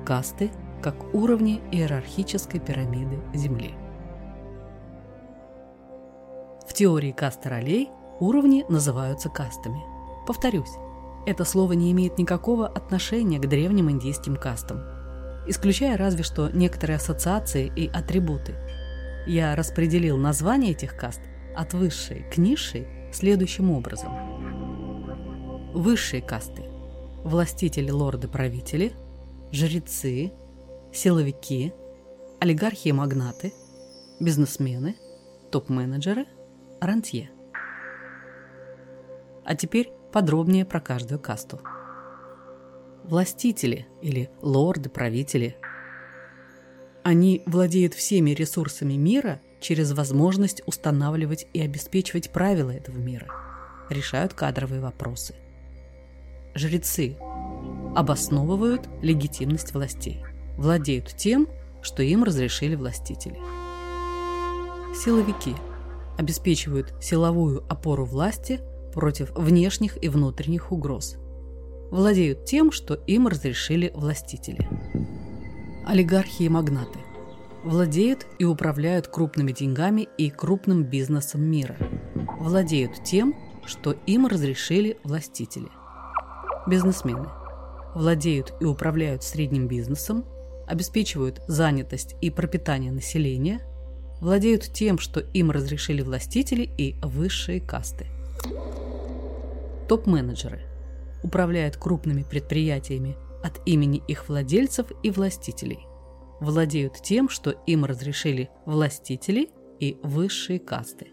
Касты как уровни иерархической пирамиды Земли. В теории каст ролей уровни называются кастами. Повторюсь, это слово не имеет никакого отношения к древним индийским кастам, исключая разве что некоторые ассоциации и атрибуты. Я распределил названия этих каст от высшей к низшей следующим образом. Высшие касты – властители, лорды, правители, жрецы, силовики, олигархи и магнаты, бизнесмены, топ-менеджеры, рантье. А теперь подробнее про каждую касту. Властители или лорды-правители. Они владеют всеми ресурсами мира через возможность устанавливать и обеспечивать правила этого мира, решают кадровые вопросы. Жрецы обосновывают легитимность властей, владеют тем, что им разрешили властители. Силовики обеспечивают силовую опору власти против внешних и внутренних угроз, владеют тем, что им разрешили властители. Олигархи и магнаты владеют и управляют крупными деньгами и крупным бизнесом мира, владеют тем, что им разрешили властители. Бизнесмены владеют и управляют средним бизнесом, обеспечивают занятость и пропитание населения, владеют тем, что им разрешили властители и высшие касты. Топ-менеджеры управляют крупными предприятиями от имени их владельцев и властителей, владеют тем, что им разрешили властители и высшие касты.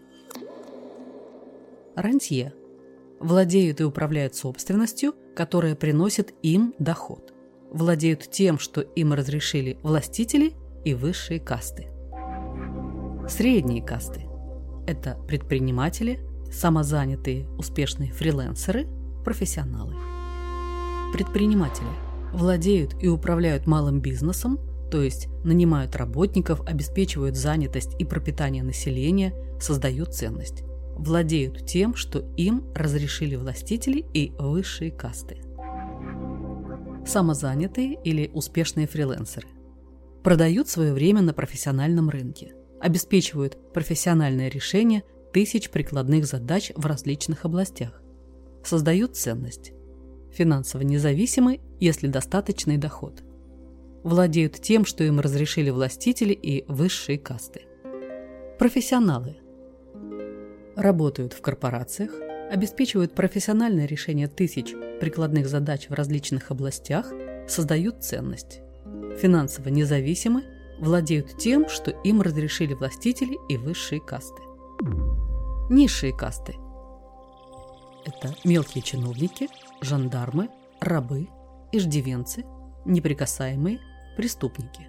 Рантье владеют и управляют собственностью, которая приносит им доход, владеют тем, что им разрешили властители и высшие касты. Средние касты – это предприниматели, самозанятые, успешные фрилансеры, профессионалы. Предприниматели владеют и управляют малым бизнесом, то есть нанимают работников, обеспечивают занятость и пропитание населения, создают ценность, владеют тем, что им разрешили властители и высшие касты. Самозанятые или успешные фрилансеры продают свое время на профессиональном рынке, обеспечивают профессиональное решение тысяч прикладных задач в различных областях, создают ценность, финансово независимы, если достаточный доход, владеют тем, что им разрешили властители и высшие касты. Профессионалы работают в корпорациях, обеспечивают профессиональное решение тысяч прикладных задач в различных областях, создают ценность, финансово независимы, владеют тем, что им разрешили властители и высшие касты. Низшие касты – это мелкие чиновники, жандармы, рабы, иждивенцы, неприкасаемые, преступники.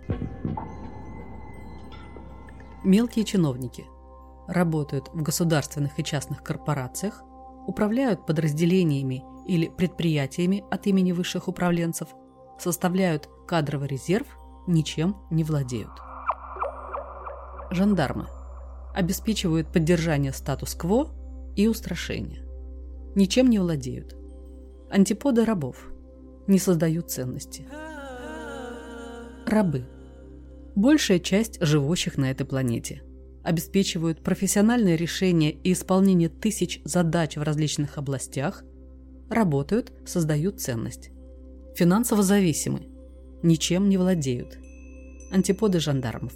Мелкие чиновники работают в государственных и частных корпорациях, управляют подразделениями или предприятиями от имени высших управленцев, составляют кадровый резерв, ничем не владеют. Жандармы обеспечивают поддержание статус-кво и устрашение, ничем не владеют. Антиподы рабов не создают ценности. Рабы – большая часть живущих на этой планете, обеспечивают профессиональное решение и исполнение тысяч задач в различных областях, работают, создают ценность. Финансово зависимы, ничем не владеют. Антиподы жандармов.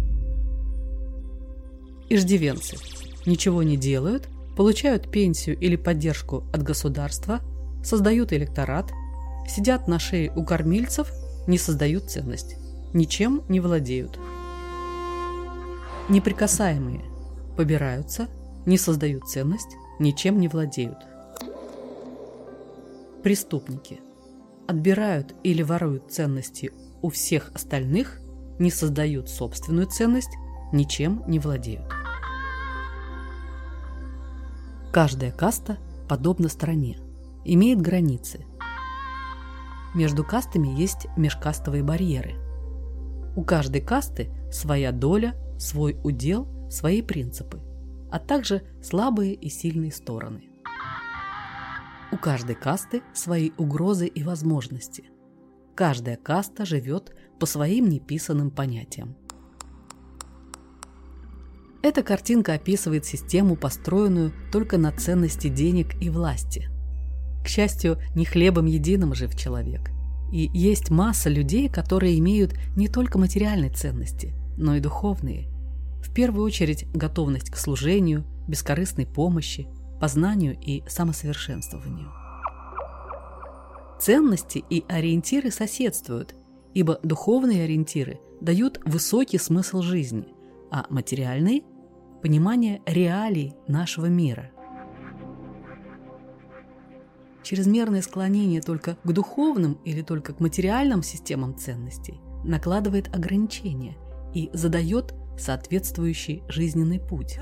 Иждивенцы ничего не делают, получают пенсию или поддержку от государства, создают электорат, сидят на шее у кормильцев, не создают ценность, ничем не владеют. Неприкасаемые побираются, не создают ценность, ничем не владеют. Преступники отбирают или воруют ценности у всех остальных, не создают собственную ценность, ничем не владеют. Каждая каста подобна стране, имеет границы. Между кастами есть межкастовые барьеры. У каждой касты своя доля, свой удел, свои принципы, а также слабые и сильные стороны. У каждой касты свои угрозы и возможности. каждая каста живет по своим неписанным понятиям. Эта картинка описывает систему, построенную только на ценности денег и власти. К счастью, не хлебом единым жив человек. И есть масса людей, которые имеют не только материальные ценности, но и духовные. В первую очередь готовность к служению, бескорыстной помощи, познанию и самосовершенствованию. Ценности и ориентиры соседствуют, ибо духовные ориентиры дают высокий смысл жизни, а материальные – понимание реалий нашего мира. Чрезмерное склонение только к духовным или только к материальным системам ценностей накладывает ограничения и задает соответствующий жизненный путь.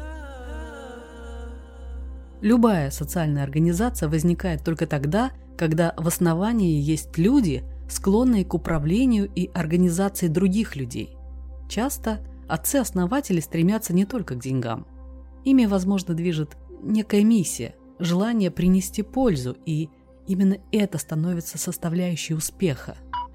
Любая социальная организация возникает только тогда, когда в основании есть люди, склонные к управлению и организации других людей. Часто отцы-основатели стремятся не только к деньгам. Ими, возможно, движет некая миссия, желание принести пользу, и именно это становится составляющей успеха.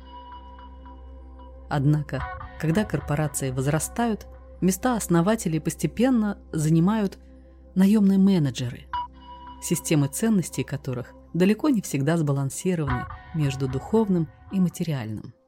Однако, когда корпорации возрастают, места основателей постепенно занимают наемные менеджеры, системы ценностей которых далеко не всегда сбалансированы между духовным и материальным.